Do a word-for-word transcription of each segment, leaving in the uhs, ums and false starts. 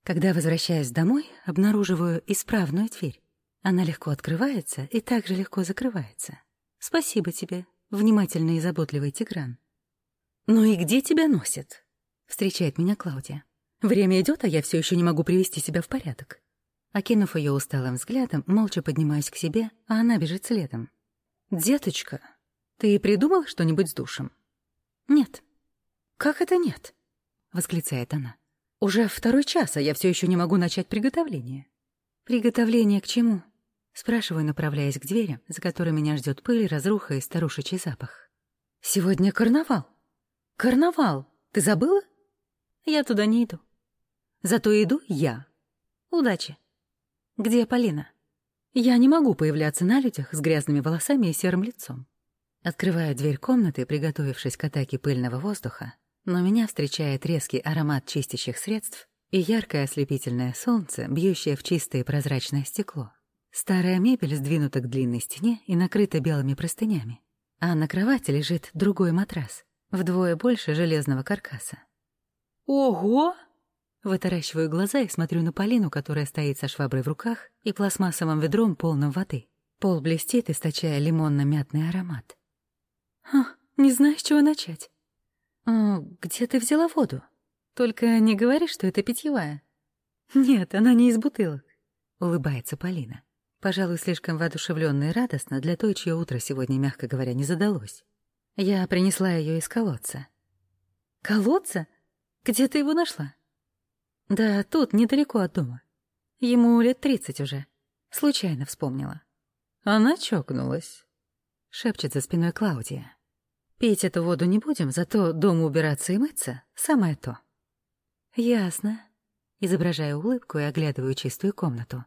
Когда возвращаюсь домой, обнаруживаю исправную дверь. Она легко открывается и также легко закрывается. Спасибо тебе, внимательный и заботливый Тигран. «Ну и где тебя носит?» — встречает меня Клаудия. «Время идет, а я все еще не могу привести себя в порядок». Окинув ее усталым взглядом, молча поднимаюсь к себе, а она бежит следом. «Деточка, ты придумал что-нибудь с душем?» «Нет». «Как это нет?» — восклицает она. «Уже второй час, а я все еще не могу начать приготовление». «Приготовление к чему?» — спрашиваю, направляясь к двери, за которой меня ждет пыль, разруха и старушечий запах. «Сегодня карнавал». «Карнавал! Ты забыла?» «Я туда не иду». «Зато иду я. Удачи». «Где Полина?» «Я не могу появляться на людях с грязными волосами и серым лицом». Открываю дверь комнаты, приготовившись к атаке пыльного воздуха, но меня встречает резкий аромат чистящих средств и яркое ослепительное солнце, бьющее в чистое прозрачное стекло. Старая мебель сдвинута к длинной стене и накрыта белыми простынями, а на кровати лежит другой матрас, вдвое больше железного каркаса. «Ого!» Вытаращиваю глаза и смотрю на Полину, которая стоит со шваброй в руках и пластмассовым ведром, полным воды. Пол блестит, источая лимонно-мятный аромат. «Ха, не знаю, с чего начать». «О, где ты взяла воду? Только не говори, что это питьевая». «Нет, она не из бутылок», — улыбается Полина. Пожалуй, слишком воодушевлённо и радостно для той, чье утро сегодня, мягко говоря, не задалось. Я принесла ее из колодца. «Колодца? Где ты его нашла?» «Да тут, недалеко от дома. Ему лет тридцать уже. Случайно вспомнила». «Она чокнулась», — шепчет за спиной Клаудия. «Пить эту воду не будем, зато дома убираться и мыться — самое то». «Ясно». Изображаю улыбку и оглядываю чистую комнату.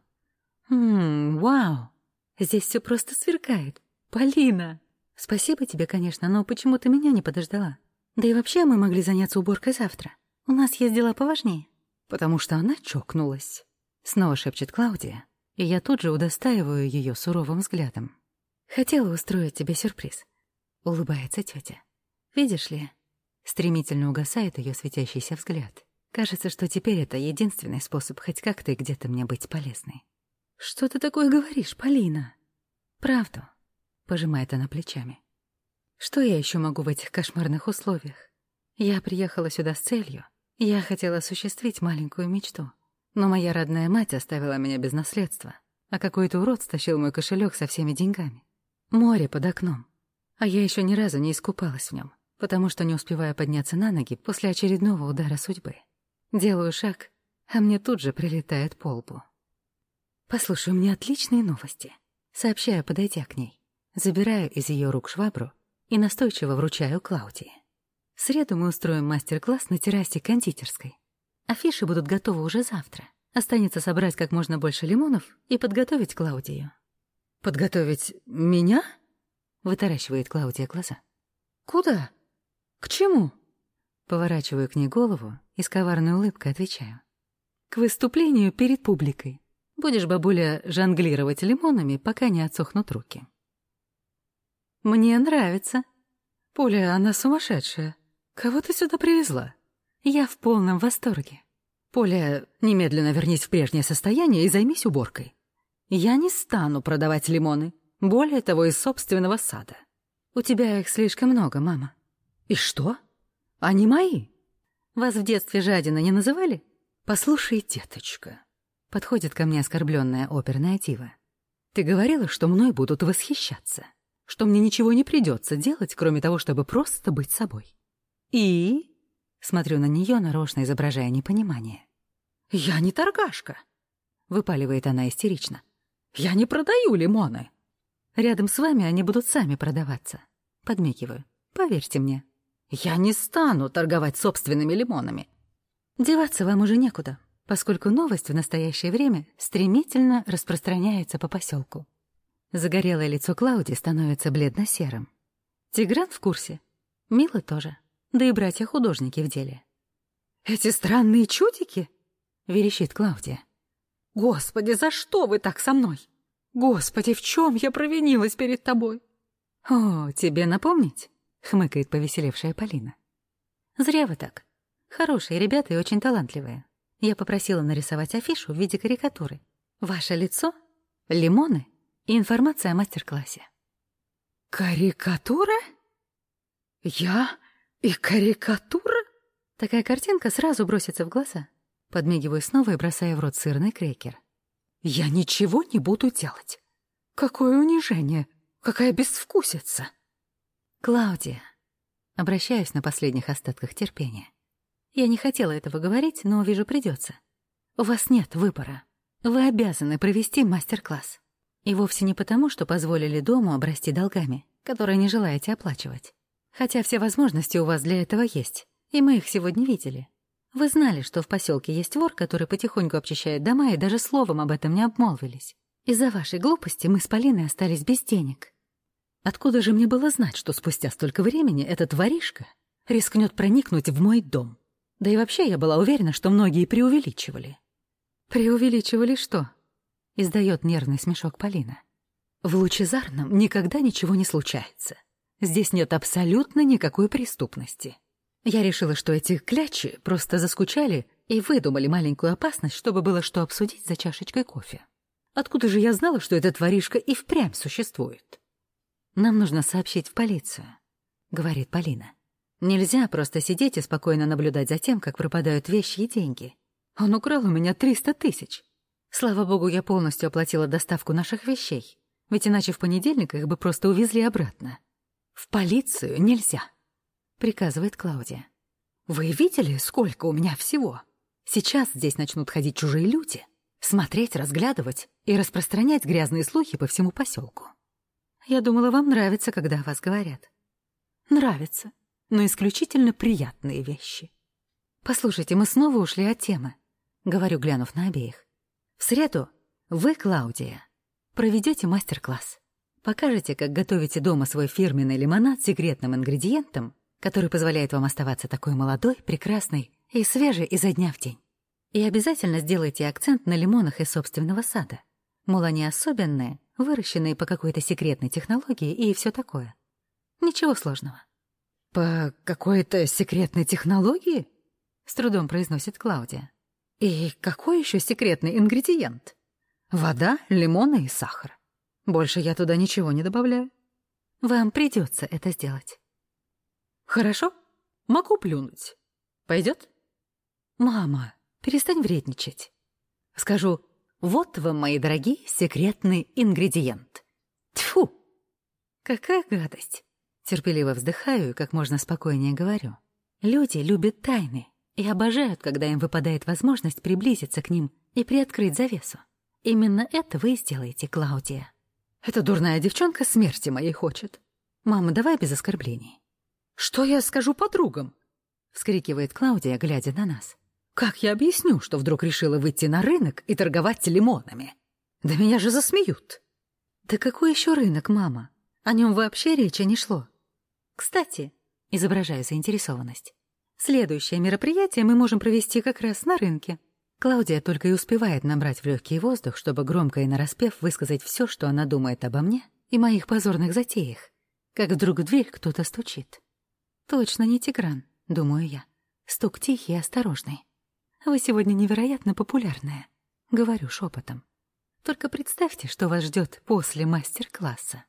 «Ммм, вау! Здесь все просто сверкает. Полина! Спасибо тебе, конечно, но почему ты меня не подождала? Да и вообще мы могли заняться уборкой завтра. У нас есть дела поважнее». «Потому что она чокнулась», — снова шепчет Клаудия, и я тут же удостаиваю ее суровым взглядом. «Хотела устроить тебе сюрприз», — улыбается тетя. «Видишь ли...» Стремительно угасает ее светящийся взгляд. Кажется, что теперь это единственный способ хоть как-то и где-то мне быть полезной. «Что ты такое говоришь, Полина?» «Правду», — пожимает она плечами. «Что я еще могу в этих кошмарных условиях? Я приехала сюда с целью. Я хотела осуществить маленькую мечту. Но моя родная мать оставила меня без наследства, а какой-то урод стащил мой кошелек со всеми деньгами. Море под окном. А я еще ни разу не искупалась в нем, потому что не успеваю подняться на ноги после очередного удара судьбы. Делаю шаг, а мне тут же прилетает по лбу. «Послушай, у меня отличные новости», — сообщаю, подойдя к ней. Забираю из ее рук швабру и настойчиво вручаю Клаудии. В среду мы устроим мастер-класс на террасе кондитерской. Афиши будут готовы уже завтра. Останется собрать как можно больше лимонов и подготовить Клаудию. «Подготовить меня?» — вытаращивает Клаудия глаза. «Куда? К чему?» Поворачиваю к ней голову и с коварной улыбкой отвечаю. «К выступлению перед публикой. Будешь, бабуля, жонглировать лимонами, пока не отсохнут руки». «Мне нравится. Поля, она сумасшедшая. Кого ты сюда привезла?» «Я в полном восторге. Поля, немедленно вернись в прежнее состояние и займись уборкой. Я не стану продавать лимоны, более того, из собственного сада. У тебя их слишком много, мама». «И что? Они мои. Вас в детстве жадина не называли?» «Послушай, деточка», — подходит ко мне оскорбленная оперная дива. «Ты говорила, что мной будут восхищаться, что мне ничего не придется делать, кроме того, чтобы просто быть собой. И...» Смотрю на нее, нарочно изображая непонимание. «Я не торгашка», — выпаливает она истерично. «Я не продаю лимоны». «Рядом с вами они будут сами продаваться». Подмигиваю. «Поверьте мне». «Я не стану торговать собственными лимонами». «Деваться вам уже некуда, поскольку новость в настоящее время стремительно распространяется по поселку». Загорелое лицо Клауди становится бледно-серым. Тигран в курсе. Мила тоже. Да и братья-художники в деле. «Эти странные чудики?» — верещит Клаудия. «Господи, за что вы так со мной? Господи, в чем я провинилась перед тобой?» «О, тебе напомнить?» — хмыкает повеселевшая Полина. «Зря вы так. Хорошие ребята и очень талантливые. Я попросила нарисовать афишу в виде карикатуры. Ваше лицо, лимоны и информация о мастер-классе. Карикатура? Я и карикатура? Такая картинка сразу бросится в глаза. Подмигиваю снова и бросаю в рот сырный крекер. Я ничего не буду делать. Какое унижение, какая безвкусица. Клаудия, обращаюсь на последних остатках терпения. Я не хотела этого говорить, но, вижу, придется. У вас нет выбора. Вы обязаны провести мастер-класс. И вовсе не потому, что позволили дому обрасти долгами, которые не желаете оплачивать. Хотя все возможности у вас для этого есть, и мы их сегодня видели. Вы знали, что в поселке есть вор, который потихоньку обчищает дома, и даже словом об этом не обмолвились. Из-за вашей глупости мы с Полиной остались без денег. Откуда же мне было знать, что спустя столько времени этот воришка рискнет проникнуть в мой дом? Да и вообще я была уверена, что многие преувеличивали. Преувеличивали что? Издает нервный смешок Полина. В Лучезарном никогда ничего не случается. Здесь нет абсолютно никакой преступности. Я решила, что эти клячи просто заскучали и выдумали маленькую опасность, чтобы было что обсудить за чашечкой кофе. Откуда же я знала, что этот воришка и впрямь существует? «Нам нужно сообщить в полицию», — говорит Полина. «Нельзя просто сидеть и спокойно наблюдать за тем, как пропадают вещи и деньги. Он украл у меня триста тысяч. Слава богу, я полностью оплатила доставку наших вещей, ведь иначе в понедельник их бы просто увезли обратно. В полицию нельзя», — приказывает Клаудия. «Вы видели, сколько у меня всего? Сейчас здесь начнут ходить чужие люди, смотреть, разглядывать и распространять грязные слухи по всему поселку. Я думала, вам нравится, когда о вас говорят». «Нравится, но исключительно приятные вещи». «Послушайте, мы снова ушли от темы», — говорю, глянув на обеих. «В среду вы, Клаудия, проведете мастер-класс. Покажете, как готовите дома свой фирменный лимонад с секретным ингредиентом, который позволяет вам оставаться такой молодой, прекрасной и свежей изо дня в день. И обязательно сделайте акцент на лимонах из собственного сада. Мол, они особенные, выращенные по какой-то секретной технологии и все такое. Ничего сложного». «По какой-то секретной технологии?» — с трудом произносит Клаудия. «И какой еще секретный ингредиент? Вода, лимоны и сахар. Больше я туда ничего не добавляю». «Вам придется это сделать». «Хорошо, могу плюнуть. Пойдет?» «Мама, перестань вредничать. Скажу, вот вам, мои дорогие, секретный ингредиент». Тьфу! Какая гадость! Терпеливо вздыхаю и как можно спокойнее говорю. Люди любят тайны и обожают, когда им выпадает возможность приблизиться к ним и приоткрыть завесу. Именно это вы и сделаете, Клаудия. Эта дурная девчонка смерти моей хочет. «Мама, давай без оскорблений». «Что я скажу подругам?» — вскрикивает Клаудия, глядя на нас. «Как я объясню, что вдруг решила выйти на рынок и торговать лимонами? Да меня же засмеют». «Да какой еще рынок, мама? О нем вообще речи не шло. Кстати, изображаю заинтересованность, следующее мероприятие мы можем провести как раз на рынке». Клаудия только и успевает набрать в легкий воздух, чтобы громко и нараспев высказать все, что она думает обо мне и моих позорных затеях, как вдруг в дверь кто-то стучит. «Точно не Тигран», — думаю я. Стук тихий и осторожный. «Вы сегодня невероятно популярная», — говорю шепотом. «Только представьте, что вас ждет после мастер-класса».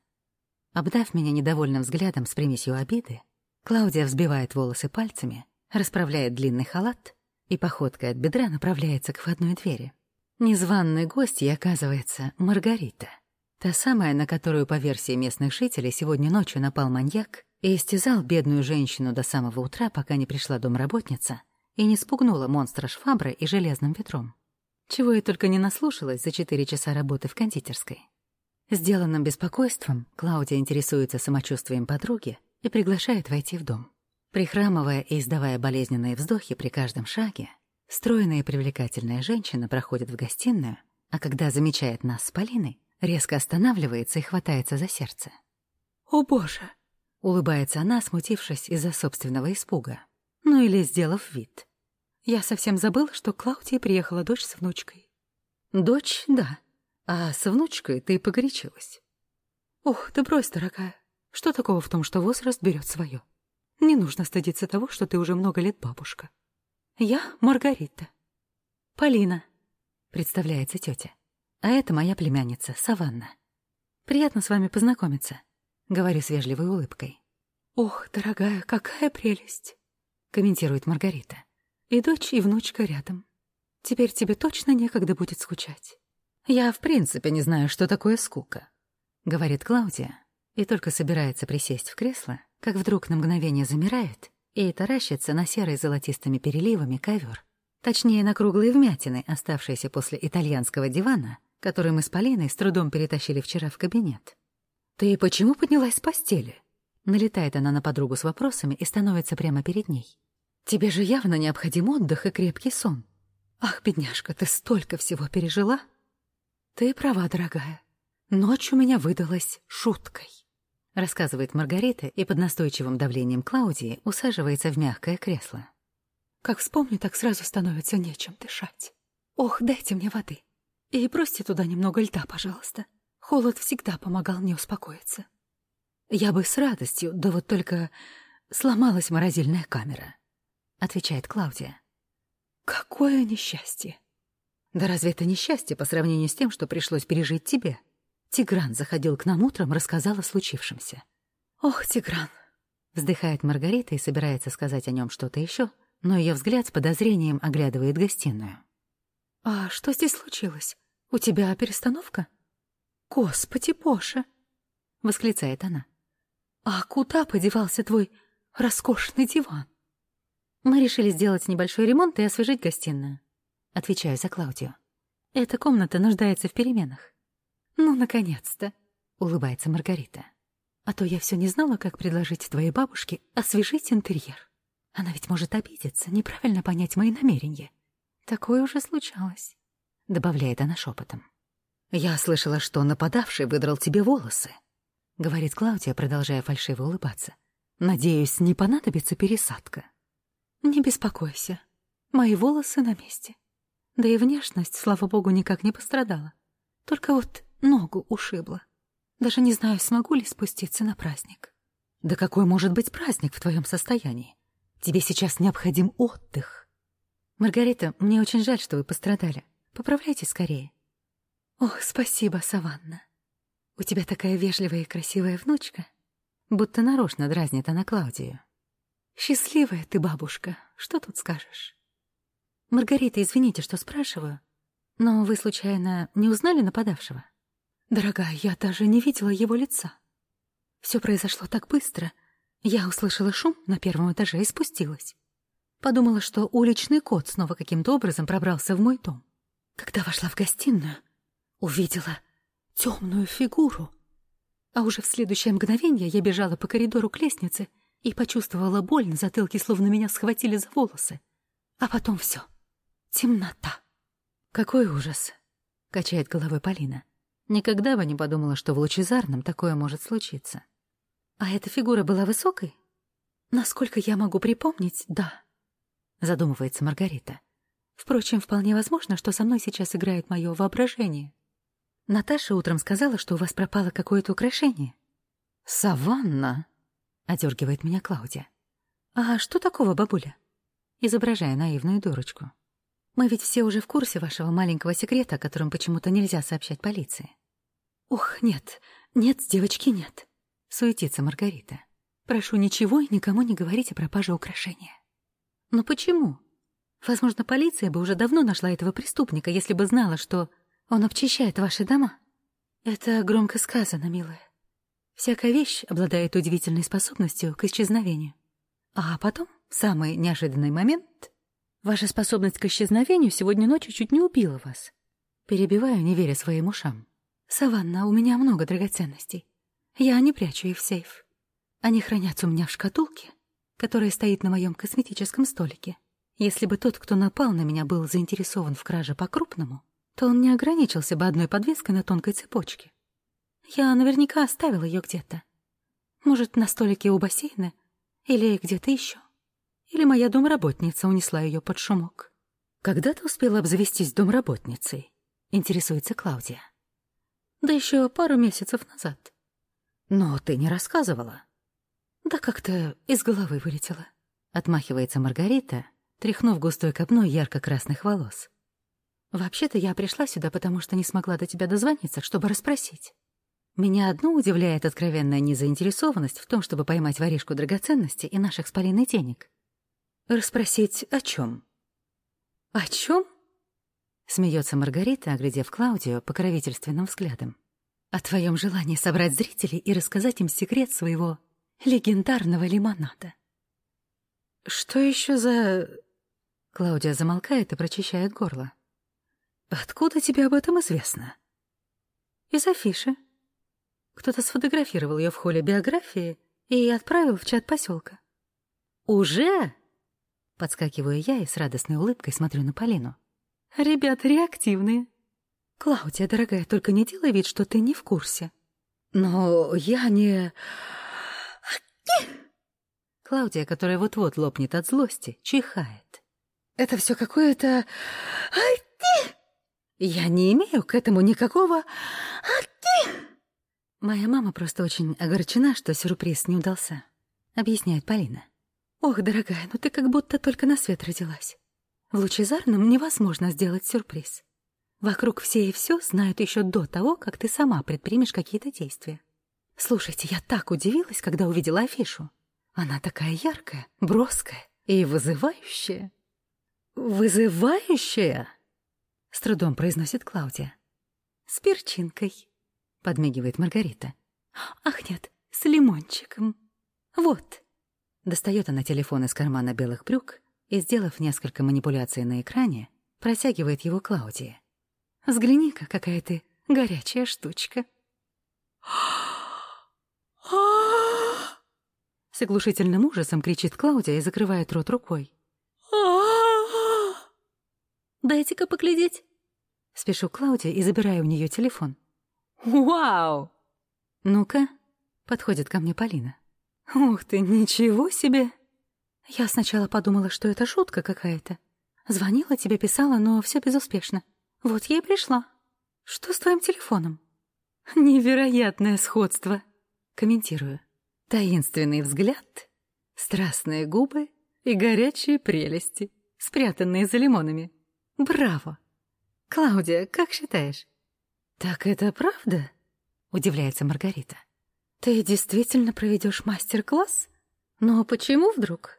Обдав меня недовольным взглядом с примесью обиды, Клаудия взбивает волосы пальцами, расправляет длинный халат и походкой от бедра направляется к входной двери. Незваной гостьей оказывается Маргарита, та самая, на которую, по версии местных жителей, сегодня ночью напал маньяк и истязал бедную женщину до самого утра, пока не пришла домработница и не спугнула монстра шваброй и железным ветром. Чего я только не наслушалась за четыре часа работы в кондитерской. Сделанным беспокойством Клаудия интересуется самочувствием подруги и приглашает войти в дом. Прихрамывая и издавая болезненные вздохи при каждом шаге, стройная и привлекательная женщина проходит в гостиную, а когда замечает нас с Полиной, резко останавливается и хватается за сердце. «О, Боже!» — улыбается она, смутившись из-за собственного испуга. Ну или сделав вид. «Я совсем забыла, что к Клаудии приехала дочь с внучкой». «Дочь, да. А с внучкой ты погорячилась». «Ох, да брось, дорогая. Что такого в том, что возраст берет свое? Не нужно стыдиться того, что ты уже много лет бабушка. Я Маргарита». Полина», — представляется тетя. «А это моя племянница, Саванна. Приятно с вами познакомиться», — говорю с вежливой улыбкой. «Ох, дорогая, какая прелесть», — комментирует Маргарита. «И дочь, и внучка рядом. Теперь тебе точно некогда будет скучать». «Я в принципе не знаю, что такое скука», — говорит Клаудия, и только собирается присесть в кресло, как вдруг на мгновение замирает и таращится на серый золотистыми переливами ковер. Точнее, на круглые вмятины, оставшиеся после итальянского дивана, который мы с Полиной с трудом перетащили вчера в кабинет. «Ты почему поднялась с постели?» Налетает она на подругу с вопросами и становится прямо перед ней. «Тебе же явно необходим отдых и крепкий сон. Ах, бедняжка, ты столько всего пережила!» «Ты права, дорогая. Ночь у меня выдалась шуткой», — рассказывает Маргарита и под настойчивым давлением Клаудии усаживается в мягкое кресло. «Как вспомню, так сразу становится нечем дышать. Ох, дайте мне воды. И бросьте туда немного льда, пожалуйста. Холод всегда помогал мне успокоиться». «Я бы с радостью, да вот только сломалась морозильная камера», — отвечает Клаудия. «Какое несчастье!» «Да разве это несчастье по сравнению с тем, что пришлось пережить тебе?» Тигран заходил к нам утром, рассказал о случившемся. «Ох, Тигран!» — вздыхает Маргарита и собирается сказать о нем что-то еще, но ее взгляд с подозрением оглядывает гостиную. «А что здесь случилось? У тебя перестановка?» «Господи, Поша!» — восклицает она. «А куда подевался твой роскошный диван?» «Мы решили сделать небольшой ремонт и освежить гостиную», — отвечаю за Клаудию. «Эта комната нуждается в переменах». «Ну, наконец-то», — улыбается Маргарита. «А то я все не знала, как предложить твоей бабушке освежить интерьер. Она ведь может обидеться, неправильно понять мои намерения. Такое уже случалось», — добавляет она шепотом. «Я слышала, что нападавший выдрал тебе волосы», — говорит Клаудия, продолжая фальшиво улыбаться. «Надеюсь, не понадобится пересадка». «Не беспокойся, мои волосы на месте. Да и внешность, слава богу, никак не пострадала. Только вот ногу ушибла. Даже не знаю, смогу ли спуститься на праздник». «Да какой может быть праздник в твоем состоянии? Тебе сейчас необходим отдых». «Маргарита, мне очень жаль, что вы пострадали. Поправляйтесь скорее». «Ох, спасибо, Саванна. У тебя такая вежливая и красивая внучка». Будто нарочно дразнит она Клаудию. «Счастливая ты, бабушка, что тут скажешь?» «Маргарита, извините, что спрашиваю, но вы, случайно, не узнали нападавшего?» «Дорогая, я даже не видела его лица. Все произошло так быстро. Я услышала шум на первом этаже и спустилась. Подумала, что уличный кот снова каким-то образом пробрался в мой дом. Когда вошла в гостиную, увидела темную фигуру. А уже в следующее мгновение я бежала по коридору к лестнице и почувствовала боль на затылке, словно меня схватили за волосы. А потом все. Темнота». «Какой ужас!» — качает головой Полина. «Никогда бы не подумала, что в Лучезарном такое может случиться». «А эта фигура была высокой?» «Насколько я могу припомнить, да», — задумывается Маргарита. «Впрочем, вполне возможно, что со мной сейчас играет мое воображение. Наташа утром сказала, что у вас пропало какое-то украшение». «Саванна!» — одергивает меня Клаудия. «А что такого, бабуля?» Изображая наивную дурочку. «Мы ведь все уже в курсе вашего маленького секрета, о котором почему-то нельзя сообщать полиции». «Ох, нет, нет, девочки, нет», — суетится Маргарита. «Прошу, ничего и никому не говорить о пропаже украшения». «Но почему? Возможно, полиция бы уже давно нашла этого преступника, если бы знала, что он обчищает ваши дома». «Это громко сказано, милая. Всякая вещь обладает удивительной способностью к исчезновению. А потом, в самый неожиданный момент, ваша способность к исчезновению сегодня ночью чуть не убила вас». Перебиваю, не веря своим ушам. «Саванна, у меня много драгоценностей. Я не прячу их в сейф. Они хранятся у меня в шкатулке, которая стоит на моем косметическом столике. Если бы тот, кто напал на меня, был заинтересован в краже по-крупному, то он не ограничился бы одной подвеской на тонкой цепочке. Я наверняка оставила ее где-то. Может, на столике у бассейна или где-то еще. Или моя домработница унесла ее под шумок». «Когда ты успела обзавестись домработницей?» — интересуется Клаудия. «Да еще пару месяцев назад». «Но ты не рассказывала». «Да как-то из головы вылетело», — отмахивается Маргарита, тряхнув густой копной ярко-красных волос. Вообще-то я пришла сюда, потому что не смогла до тебя дозвониться, чтобы расспросить. Меня одно удивляет откровенная незаинтересованность в том, чтобы поймать воришку драгоценностей и наших с Полиной денег. Расспросить о чем? О чем? Смеется Маргарита, оглядев Клаудию покровительственным взглядом. О твоем желании собрать зрителей и рассказать им секрет своего легендарного лимонада. Что еще за... Клаудия замолкает и прочищает горло. Откуда тебе об этом известно? Из афиши. Кто-то сфотографировал ее в холле биографии и отправил в чат поселка. Уже? Подскакиваю я и с радостной улыбкой смотрю на Полину. Ребята реактивные. Клаудия, дорогая, только не делай вид, что ты не в курсе. Но я не... Клаудия, которая вот-вот лопнет от злости, чихает. Это все какое-то... Я не имею к этому никакого... Моя мама просто очень огорчена, что сюрприз не удался, объясняет Полина. Ох, дорогая, ну ты как будто только на свет родилась. В Лучезарном невозможно сделать сюрприз. Вокруг все и все знают еще до того, как ты сама предпримешь какие-то действия. Слушайте, я так удивилась, когда увидела афишу. Она такая яркая, броская и вызывающая. «Вызывающая?» — с трудом произносит Клаудия. «С перчинкой», — подмигивает Маргарита. «Ах нет, с лимончиком. Вот». Достает она телефон из кармана белых брюк и, сделав несколько манипуляций на экране, протягивает его Клаудии. «Взгляни-ка, какая ты горячая штучка». С оглушительным ужасом кричит Клаудия и закрывает рот рукой. «Дайте-ка поглядеть». Спешу Клаудия и забираю у нее телефон. «Вау!» «Ну-ка», — подходит ко мне Полина. «Ух ты, ничего себе!» Я сначала подумала, что это шутка какая-то. Звонила тебе, писала, но все безуспешно. Вот я и пришла. Что с твоим телефоном? Невероятное сходство. Комментирую. Таинственный взгляд, страстные губы и горячие прелести, спрятанные за лимонами. Браво! Клаудия, как считаешь? Так это правда? Удивляется Маргарита. Ты действительно проведешь мастер-класс? Но почему вдруг?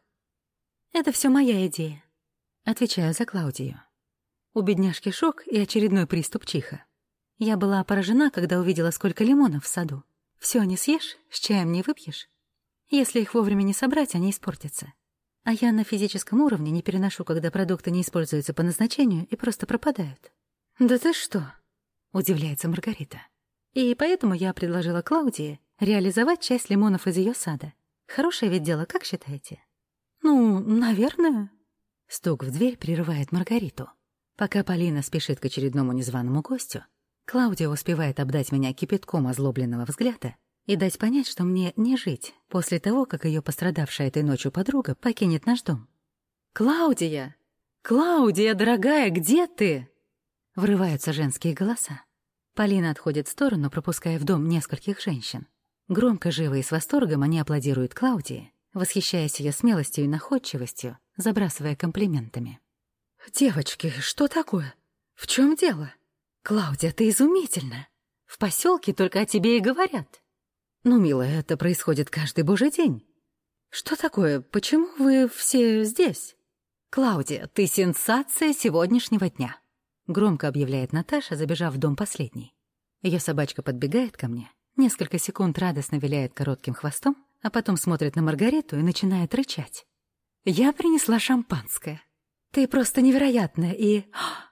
Это все моя идея. Отвечаю за Клаудию. У бедняжки шок и очередной приступ чиха. Я была поражена, когда увидела, сколько лимонов в саду. Все не съешь, с чаем не выпьешь. Если их вовремя не собрать, они испортятся. А я на физическом уровне не переношу, когда продукты не используются по назначению и просто пропадают. «Да ты что?» — удивляется Маргарита. И поэтому я предложила Клаудии реализовать часть лимонов из ее сада. Хорошее ведь дело, как считаете? «Ну, наверное». Стук в дверь прерывает Маргариту. Пока Полина спешит к очередному незваному гостю, Клаудия успевает обдать меня кипятком озлобленного взгляда и дать понять, что мне не жить после того, как ее пострадавшая этой ночью подруга покинет наш дом. «Клаудия! Клаудия, дорогая, где ты?» Врываются женские голоса. Полина отходит в сторону, пропуская в дом нескольких женщин. Громко, живо и с восторгом они аплодируют Клаудии, восхищаясь ее смелостью и находчивостью, забрасывая комплиментами. «Девочки, что такое? В чем дело? Клаудия, ты изумительна. В поселке только о тебе и говорят. Ну, милая, это происходит каждый божий день. Что такое? Почему вы все здесь? Клаудия, ты сенсация сегодняшнего дня», — громко объявляет Наташа, забежав в дом последней. Ее собачка подбегает ко мне, несколько секунд радостно виляет коротким хвостом, а потом смотрит на Маргариту и начинает рычать. «Я принесла шампанское. Ты просто невероятная и...»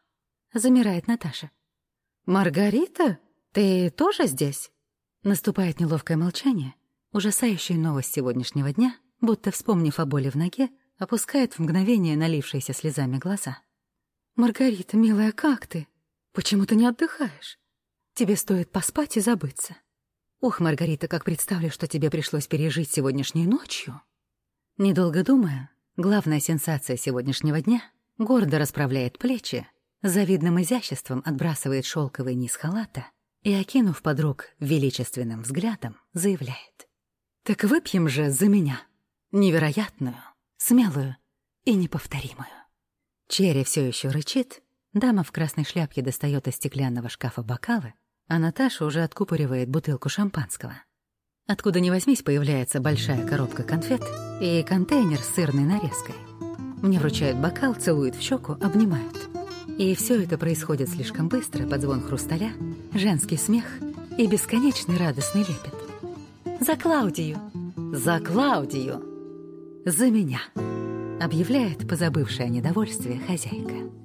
Замирает Наташа. «Маргарита, ты тоже здесь?» Наступает неловкое молчание. Ужасающая новость сегодняшнего дня, будто вспомнив о боли в ноге, опускает в мгновение налившиеся слезами глаза. «Маргарита, милая, как ты? Почему ты не отдыхаешь? Тебе стоит поспать и забыться. Ух, Маргарита, как представлю, что тебе пришлось пережить сегодняшней ночью». Недолго думая, главная сенсация сегодняшнего дня гордо расправляет плечи, с завидным изяществом отбрасывает шелковый низ халата и, окинув подруг величественным взглядом, заявляет: «Так выпьем же за меня, невероятную, смелую и неповторимую». Черри все еще рычит, Дама в красной шляпке достает из стеклянного шкафа бокалы, а Наташа уже откупоривает бутылку шампанского. Откуда ни возьмись, появляется большая коробка конфет и контейнер с сырной нарезкой. Мне вручают бокал, целуют в щеку, обнимают. И все это происходит слишком быстро, под звон хрусталя, женский смех и бесконечный радостный лепет. «За Клаудию! За Клаудию! За меня!» — объявляет позабывшая недовольствие хозяйка.